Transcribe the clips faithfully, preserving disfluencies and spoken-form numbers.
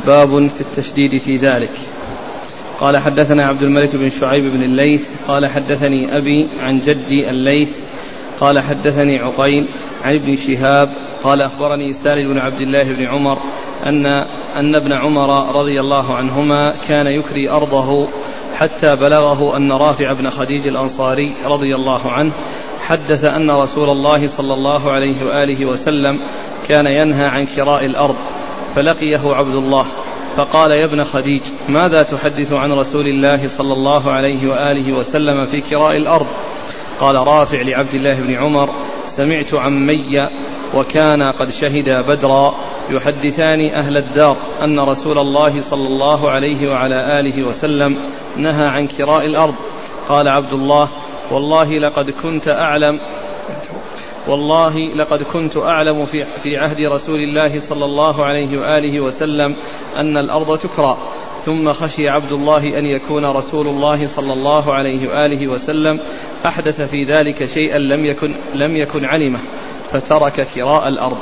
باب في التشديد في ذلك. قال حدثنا عبد الملك بن شعيب بن الليث قال حدثني أبي عن جدي الليث قال حدثني عقيل عن ابن شهاب قال أخبرني سالم بن عبد الله بن عمر أن أن ابن عمر رضي الله عنهما كان يكري أرضه حتى بلغه أن رافع بن خديج الأنصاري رضي الله عنه حدث أن رسول الله صلى الله عليه وآله وسلم كان ينهى عن كراء الأرض، فلقيه عبد الله فقال: يا ابن خديج، ماذا تحدث عن رسول الله صلى الله عليه وآله وسلم في كراء الأرض؟ قال رافع لعبد الله بن عمر: سمعت عمي وكان قد شهدا بدرا يحدثان أهل الدار أن رسول الله صلى الله عليه وعلى آله وسلم نهى عن كراء الأرض. قال عبد الله: والله لقد كنت أعلم والله لقد كنت أعلم في, في عهد رسول الله صلى الله عليه وآله وسلم أن الأرض تكرى. ثم خشي عبد الله أن يكون رسول الله صلى الله عليه وآله وسلم أحدث في ذلك شيئا لم يكن, لم يكن علمه فترك كراء الأرض.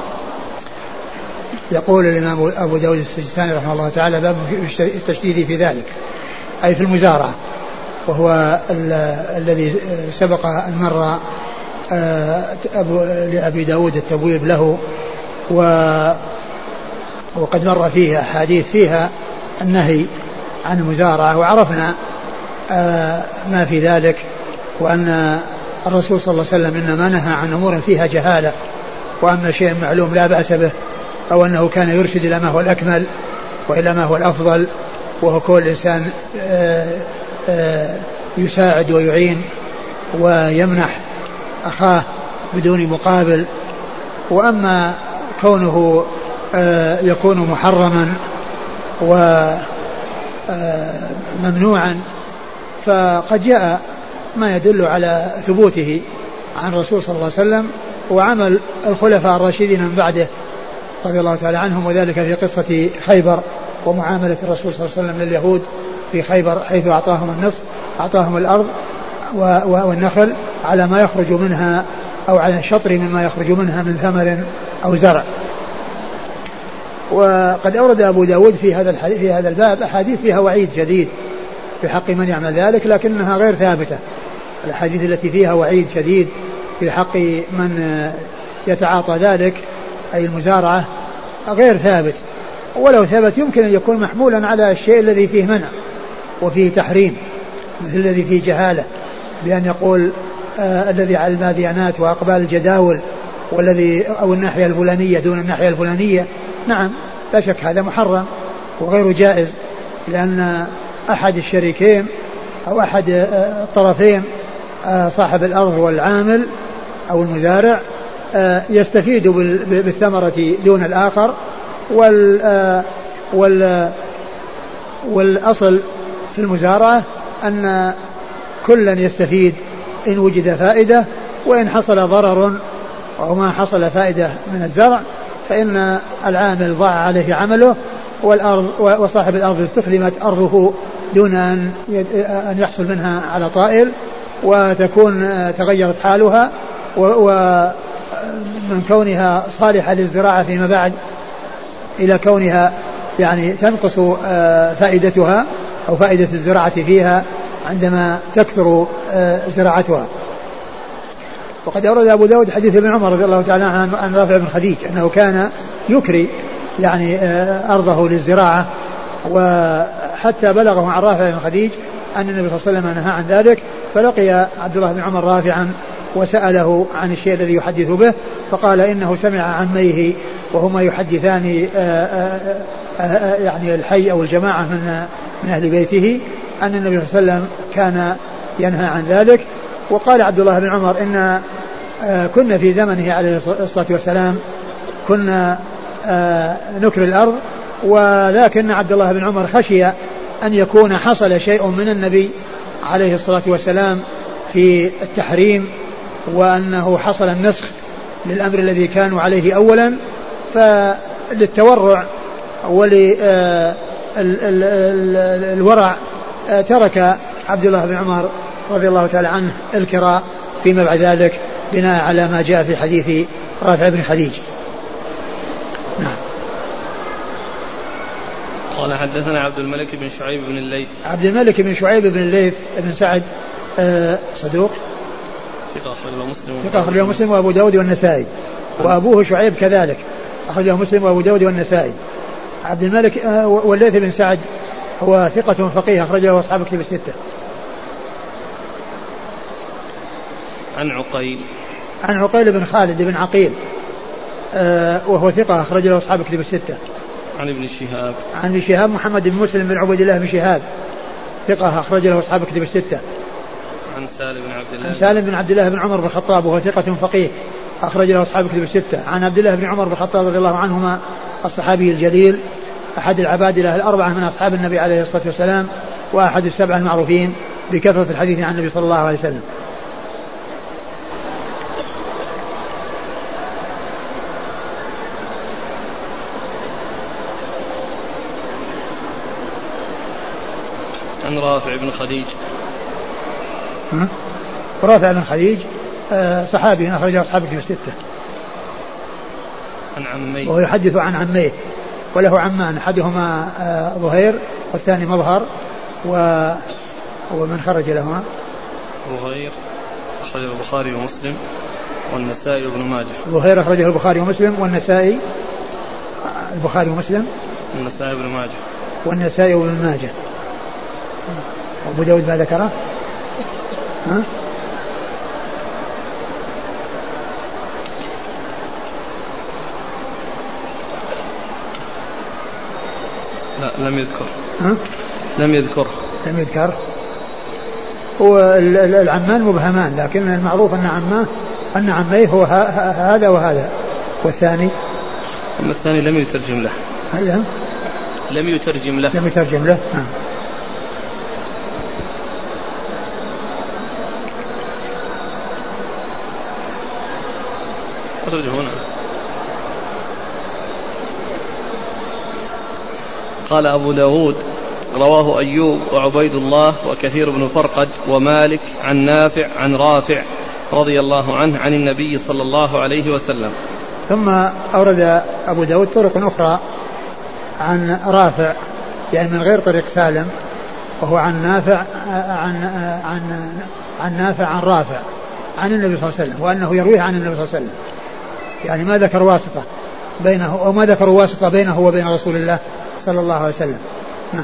يقول الإمام أبو داود السجستاني رحمه الله تعالى: باب التشديد في ذلك، أي في المزارعة، وهو الذي سبق أن مر لأبي داود التبويب له، وقد مر فيها حديث فيها النهي عن المزارعة، وعرفنا ما في ذلك، وأن الرسول صلى الله عليه وسلم إنما نهى عن أمور فيها جهالة، وأما شيء معلوم لا بأس به، أو أنه كان يرشد إلى ما هو الأكمل وإلى ما هو الأفضل، وهو كل إنسان يساعد ويعين ويمنح أخاه بدون مقابل. وأما كونه يكون محرما وممنوعا فقد جاء ما يدل على ثبوته عن الرسول صلى الله عليه وسلم وعمل الخلفاء الراشدين من بعده رضي الله تعالى عنهم، وذلك في قصة خيبر ومعاملة الرسول صلى الله عليه وسلم لليهود في خيبر، حيث أعطاهم النصف، أعطاهم الأرض والنخل على ما يخرج منها أو على الشطر مما يخرج منها من ثمر أو زرع. وقد أورد أبو داود في هذا في هذا الباب أحاديث فيها وعيد شديد في حق من يعمل ذلك، لكنها غير ثابتة. الأحاديث التي فيها وعيد شديد في حق من يتعاطى ذلك أي المزارعة غير ثابت، ولو ثبت يمكن أن يكون محمولا على الشيء الذي فيه منع وفيه تحريم، مثل الذي فيه جهالة، بأن يقول آه الذي على الماديانات وأقبال الجداول والذي أو الناحية الفلانية دون الناحية الفلانية. نعم لا شك هذا محرم وغير جائز، لأن أحد الشريكين أو أحد آه الطرفين آه صاحب الأرض والعامل أو المزارع آه يستفيد بالثمرة دون الآخر، وال آه وال والأصل في المزارعة أن كلا يستفيد إن وجد فائدة، وإن حصل ضرر أو ما حصل فائدة من الزرع فإن العامل ضاع عليه عمله، والأرض وصاحب الأرض استخدمت أرضه دون أن يحصل منها على طائل، وتكون تغيرت حالها، ومن كونها صالحة للزراعة فيما بعد إلى كونها يعني تنقص فائدتها أو فائدة الزراعة فيها عندما تكثر زراعتها. وقد أورد أبو داود حديث ابن عمر رضي الله تعالى عنه عن رافع بن خديج أنه كان يكري يعني أرضه للزراعة، وحتى بلغه عن رافع بن خديج أن النبي صلى الله عليه وسلم نهى عن ذلك، فلقي عبد الله بن عمر رافعا وسأله عن الشيء الذي يحدث به، فقال إنه سمع عميه وهما يحدثان يعني الحي أو الجماعة من من أهل بيته أن النبي صلى الله عليه وسلم كان ينهى عن ذلك. وقال عبد الله بن عمر إن كنا في زمنه عليه الصلاة والسلام كنا نكر الأرض، ولكن عبد الله بن عمر خشي أن يكون حصل شيء من النبي عليه الصلاة والسلام في التحريم، وأنه حصل النسخ للأمر الذي كانوا عليه أولا، فللتورع وللورع ترك عبد الله بن عمر رضي الله تعالى عنه الكراء فيما بعد ذلك، بناء على ما جاء في حديث رافع بن خديج. نعم. قال حدثنا عبد الملك بن شعيب بن الليث. عبد الملك بن شعيب بن الليث بن سعد آه صدوق ثقة أخرجه مسلم ثقة أخرجه مسلم وأبو داود والنسائي. وأبوه شعيب كذلك أخرجه مسلم وأبو داود والنسائي. عبد الملك آه والليث بن سعد هو ثقة فقيه أخرجه أصحاب كتب الستة. عن عقيل عن عقيل بن خالد بن عقيل آه وهو ثقة أخرجه أصحاب كتب الستة. عن ابن شهاب عن ابن شهاب محمد بن مسلم بن عبد الله بن شهاب ثقة أخرج له أصحاب كتب الستة. عن سالم بن عبد الله عن سالم بن عبد الله بن عمر بن الخطاب وهو ثقة فقيه أخرج له أصحاب كتب الستة. عن عبد الله بن عمر بن الخطاب رضي الله عنهما الصحابي الجليل أحد العبادلة الأربعة من أصحاب النبي عليه الصلاة والسلام وأحد السبعة المعروفين بكثرة الحديث عن النبي صلى الله عليه وسلم. عن رافع بن خديج رافع بن خديج صحابي أخرج أصحاب كتب الستة. عن عميه وهو يحدث عن عميه وله عمان أحدهما ظهير والثاني مظهر و... ومن خرج لهما ظهير أخرجه البخاري ومسلم والنسائي وابن ماجه. ظهير أخرجه البخاري ومسلم والنسائي البخاري ومسلم والنسائي وابن ماجه والنسائي وابن ماجه. أبو داود ما ذكره ها؟ لا لم يذكر ها؟ لم يذكر لم يذكر. هو العمان مبهمان لكن المعروف أن عماه أن عميه هو هذا وهذا. والثاني أما الثاني لم يترجم له هل لم يترجم له لم يترجم له نعم. هنا قال أبو داود رواه أيوب وعبيد الله وكثير بن فرقد ومالك عن نافع عن رافع رضي الله عنه عن النبي صلى الله عليه وسلم. ثم أورد أبو داود طرق أخرى عن رافع يعني من غير طريق سالم وهو عن نافع عن عن عن نافع عن رافع عن النبي صلى الله عليه وسلم وأنه يرويه عن النبي صلى الله عليه وسلم يعني ما ذكر واسطة بينه أو ما ذكر واسطة بينه وبين رسول الله صلى الله عليه وسلم. نعم.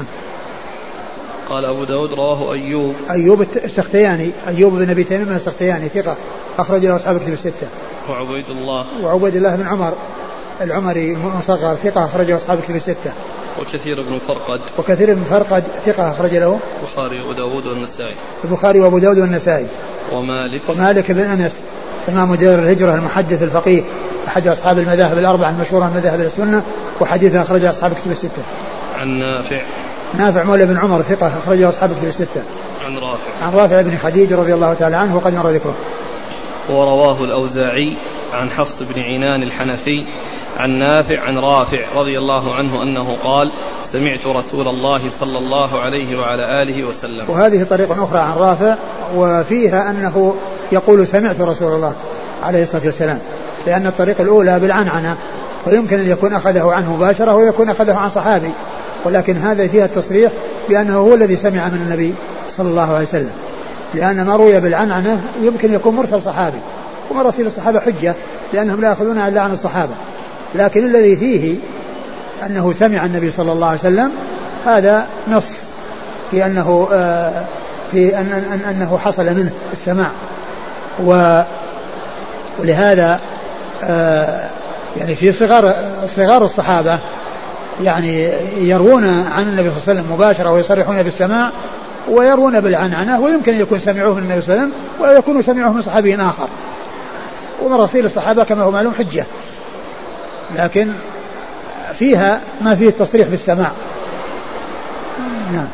قال أبو داود رواه أيوب أيوب السختياني أيوب بن أبي تميم السختياني ثقة أخرج له أصحاب كتب الستة. وعبيد الله وعبيد الله بن عمر العمري المصغر ثقة أخرج له أصحاب كتب الستة. وكثير بن فرقد وكثير بن فرقد ثقة أخرج له البخاري وأبو داود والنسائي البخاري وأبو داود والنسائي. ومالك ومالك بن أنس إمام دار الهجرة المحدث الفقيه أحد أصحاب المذاهب الأربعة المشهورة من مذاهب السنة وحديثه أخرج أصحاب كتب الستة. عن نافع نافع مولى بن عمر ثقة أخرجه أصحاب كتب الستة. عن رافع عن رافع بن خديج رضي الله تعالى عنه وقد مر ذكره. ورواه الأوزاعي عن حفص بن عنان الحنفي عن نافع عن رافع رضي الله عنه أنه قال سمعت رسول الله صلى الله عليه وعلى آله وسلم. وهذه طريقة أخرى عن رافع وفيها أنه يقول سمعت رسول الله عليه الصلاة والسلام لأن الطريقة الأولى بالعنعنة ويمكن أن يكون أخذه عنه مباشرة ويكون أخذه عن صحابي ولكن هذا فيها التصريح بأنه هو الذي سمع من النبي صلى الله عليه وسلم لأن ما روي بالعنعنة يمكن يكون مرسل صحابي ومراسيل الصحابة حجة لأنهم لا يأخذون إلا عن الصحابة لكن الذي فيه أنه سمع النبي صلى الله عليه وسلم هذا نص في أنه آه في أن أن أنه حصل منه السماع و ولهذا آه يعني في صغار صغار الصحابة يعني يروون عن النبي صلى الله عليه وسلم مباشرة ويصرحون بالسماع ويروون بالعنعنة ويمكن أن يكون سمعوه من النبي صلى الله عليه وسلم ويكونوا سمعوه من صحابي آخر ومراسيل الصحابة كما هو معلوم حجة لكن فيها ما فيه التصريح بالسماع. نعم.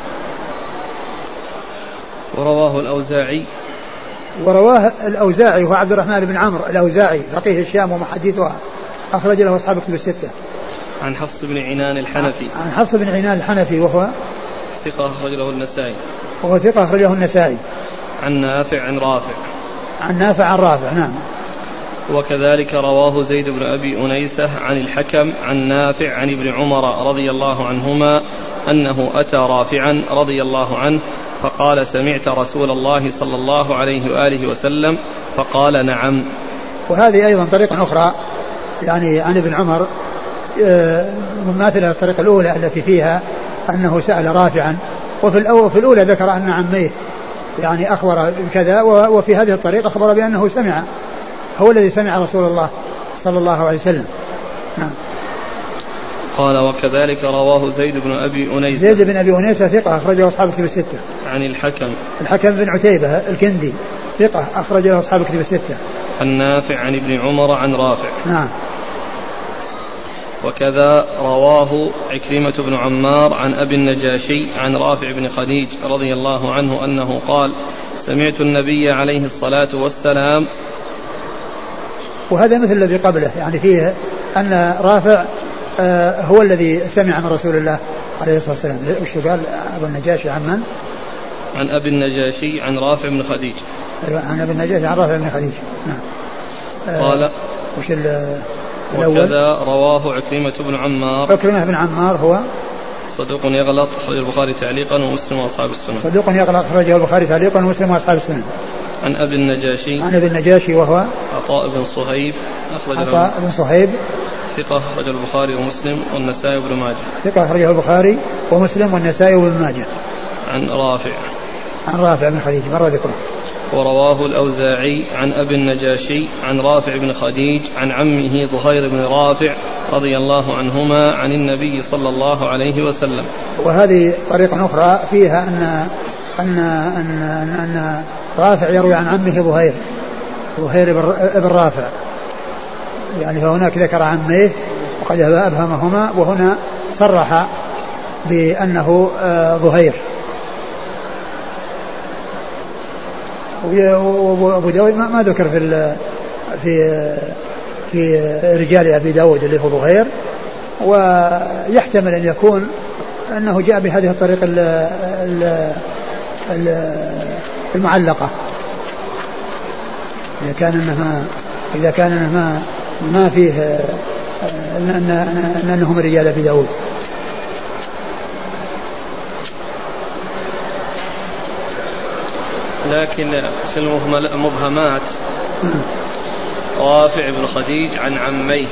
ورواه الأوزاعي ورواه الأوزاعي هو عبد الرحمن بن عمرو الأوزاعي فقيه الشام ومحدثها أخرج له أصحاب كتب الستة. عن حفص بن عنان الحنفي عن حفص بن عنان الحنفي وهو ثقة أخرج له النسائي وهو ثقة أخرج له النسائي. عن نافع عن رافع عن نافع عن رافع. نعم. وكذلك رواه زيد بن أبي أنيسة عن الحكم عن نافع عن ابن عمر رضي الله عنهما أنه أتى رافعا رضي الله عنه فقال سمعت رسول الله صلى الله عليه وآله وسلم فقال نعم. وهذه أيضا طريقة أخرى يعني عن ابن عمر مماثلة الطريقة الأولى التي فيها أنه سأل رافعا، وفي الأول في الأولى ذكر أن عميه يعني أخبر بكذا، وفي هذه الطريقة أخبر بأنه سمع، هو الذي سمع رسول الله صلى الله عليه وسلم. نعم. قال وكذلك رواه زيد بن أبي أنيسة. زيد بن أبي أنيسة ثقة أخرجه أصحاب الكتب الستة. عن الحكم. الحكم بن عتيبة الكندي ثقة أخرجه أصحاب الكتب الستة. النافع عن ابن عمر عن رافع. نعم. وكذا رواه عكرمة بن عمار عن أبي النجاشي عن رافع بن خديج رضي الله عنه أنه قال سمعت النبي عليه الصلاة والسلام. وهذا مثل الذي قبله، يعني فيه أن رافع آه هو الذي سمع من رسول الله عليه الصلاة والسلام. وش قال أبو النجاشي عن من؟ عن أبي النجاشي عن رافع بن خديج. أيوة عن أبي النجاشي عن رافع بن خديج. نعم. آه قال وش وكذا رواه عكرمة بن عمار. عكرمة بن عمار هو صدوق يغلط أخرجه البخاري تعليقا ومسلم وأصحاب السنن. صدوق يغلط أخرجه البخاري تعليقا ومسلم وأصحاب السنن. عن أبي النجاشي. عن أبي النجاشي وهو عطاء بن صهيب أخرج عطاء بن صهيب ثقة أخرجه البخاري ومسلم والنسائي وابن ماجه. ثقة أخرجه البخاري ومسلم والنسائي وابن ماجه. عن رافع. عن رافع بن خديج مرة ذكره. ورواه الأوزاعي عن أبي النجاشي عن رافع بن خديج عن عمه ظهير بن رافع رضي الله عنهما عن النبي صلى الله عليه وسلم. وهذه طريقة أخرى فيها أن أن أن, أن, أن رافع يروي عن عمه ظهير ظهير بن رافع، يعني فهناك ذكر عمه وقد أبهمهما، وهنا صرح بأنه ظهير. وابو داود ما ذكر في في في رجال ابي داود اللي هو ظهير، ويحتمل ان يكون انه جاء بهذه الطريقه المعلقه اذا كان انها اذا كان انها ما فيه ان انهم رجال ابي داود. لكن في المبهمات رافع بن خديج عن عميه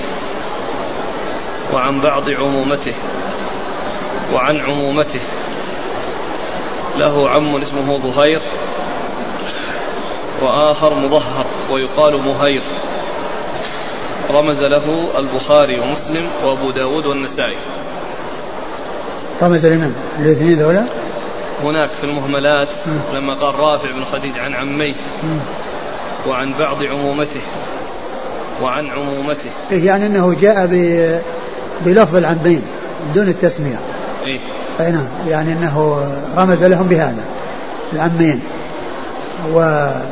وعن بعض عمومته وعن عمومته له عم اسمه ظهير وآخر مظهر ويقال مهير، رمز له البخاري ومسلم وأبو داود والنسائي. رمز لمن الاثنين ذولا؟ هناك في المهملات م. لما قال رافع بن خديج عن عميه م. وعن بعض عمومته وعن عمومته، يعني أنه جاء بلفظ العمين دون التسمية. إيه؟ أي نعم، يعني أنه رمز لهم بهذا العمين، و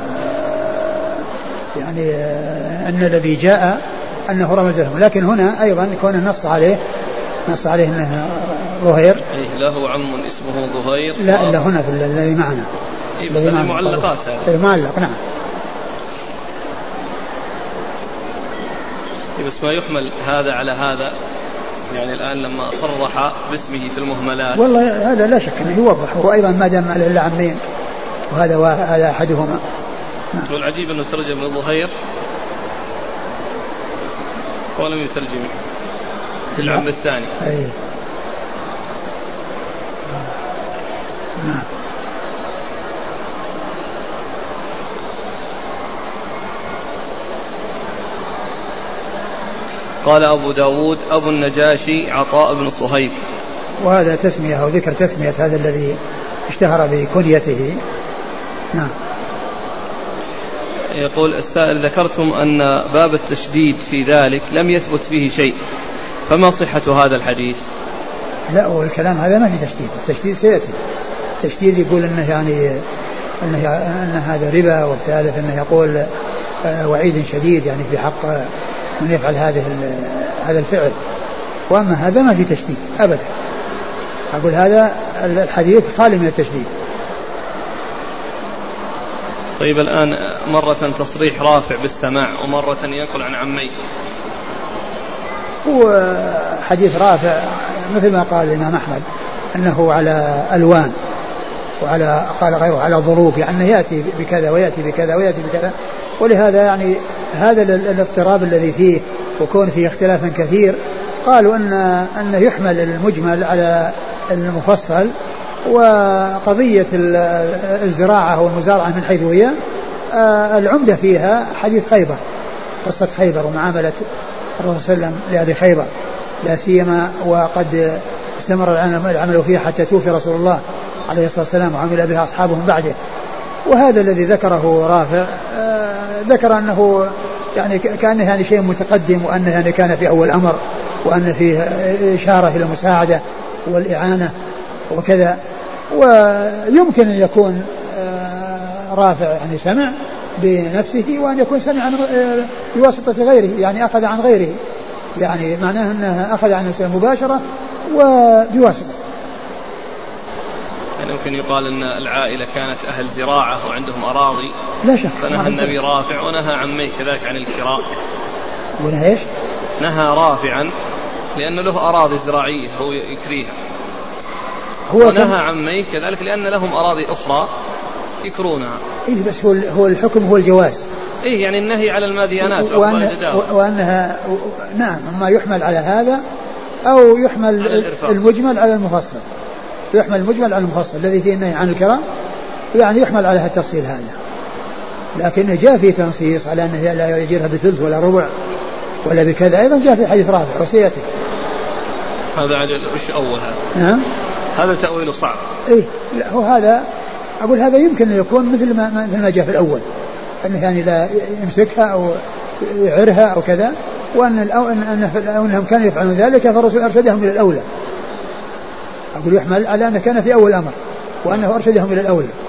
يعني أن الذي جاء أنه رمز لهم، لكن هنا أيضا كون نص عليه نص عليه أنه ظهير. إيه له عم اسمه ظهير. لا إلا هنا في الذي معنا. إيه بس المعلقات هذا. إيه معلق نعم. إيه بس ما يحمل هذا على هذا، يعني الآن لما صرح باسمه في المهملات. والله هذا لا شك أنه يوضح، هو أيضا ما دام على العمين وهذا هذا أحدهما. نعم. والعجيب أنه ترجم للظهير ولم يترجم العم الثاني. أي. نعم. قال أبو داود أبو النجاشي عطاء بن صهيب. وهذا تسمية أو ذكر تسمية هذا الذي اشتهر بكنيته. نعم. يقول السائل ذكرتم أن باب التشديد في ذلك لم يثبت فيه شيء، فما صحة هذا الحديث؟ لا، والكلام هذا ما في تشديد، التشديد سيأتي. التشديد يقول انه يعني انه ان هذا ربا، والثالث انه يقول وعيد شديد يعني في حق من يفعل هذه هذا الفعل، واما هذا ما في تشديد ابدا. اقول هذا الحديث خالي من التشديد. طيب الآن مرة تصريح رافع بالسماع ومرة ينقل عن عمي. هو حديث رافع مثل ما قال الإمام أحمد أنه على ألوان، وعلى قال غيره على ضروب، يعني يأتي بكذا ويأتي بكذا ويأتي بكذا. ولهذا يعني هذا الاضطراب الذي فيه وكون فيه اختلافا كثير، قالوا أن أن يحمل المجمل على المفصل. وقضية الزراعة والمزارعة من حيث هي العمدة فيها حديث خيبر، قصة خيبر ومعاملة الرسول صلى الله عليه وسلم لأهل خيبر لا سيما، وقد استمر العمل فيها حتى توفي رسول الله عليه الصلاة والسلام وعمل بها أصحابهم بعده. وهذا الذي ذكره رافع ذكر أنه يعني كأنه يعني شيء متقدم، وأنه يعني كان في أول أمر، وأن فيه إشارة إلى المساعدة والإعانة وكذا. ويمكن أن يكون رافع يعني سمع بنفسه، وأن يكون سمع بواسطة غيره، يعني أخذ عن غيره، يعني معناه أنه أخذ عن نفسه مباشرة وبواسطة. يعني يمكن يقال أن العائلة كانت أهل زراعة وعندهم أراضي، لا شك، فنهى النبي رافع ونهى عميه كذلك عن الكراء. ونهى إيش؟ نهى رافعا لأن له أراضي زراعية هو يكريها، هو ونهى عميه كذلك لأن لهم أراضي أخرى يكرونها. إيه بس هو هو الحكم هو الجواز. إيه يعني النهي على الماديانات وأن وأنها نعم، ما يحمل على هذا أو يحمل المجمل على المفصل، يحمل المجمل على المفصل الذي فيه النهي عن الكراء، يعني يحمل على التفصيل هذا. لكن جاء في تنصيص على أنه لا يجيرها بثلث ولا ربع ولا بكذا، أيضا جاء في حديث رافع وسيأتي. هذا عجل وش أول هذا؟ نعم هذا تأويله صعب. إيه لا هو هذا أقول هذا يمكن أن يكون مثل ما مثل ما جاء في الأول، أنه يعني لا يمسكها أو يعرها أو كذا، وأن أنهم كانوا يفعلون ذلك فالرسول أرشدهم إلى الأولى. أقول يحمل على أنه كان في أول أمر وأنه أرشدهم إلى الأولى.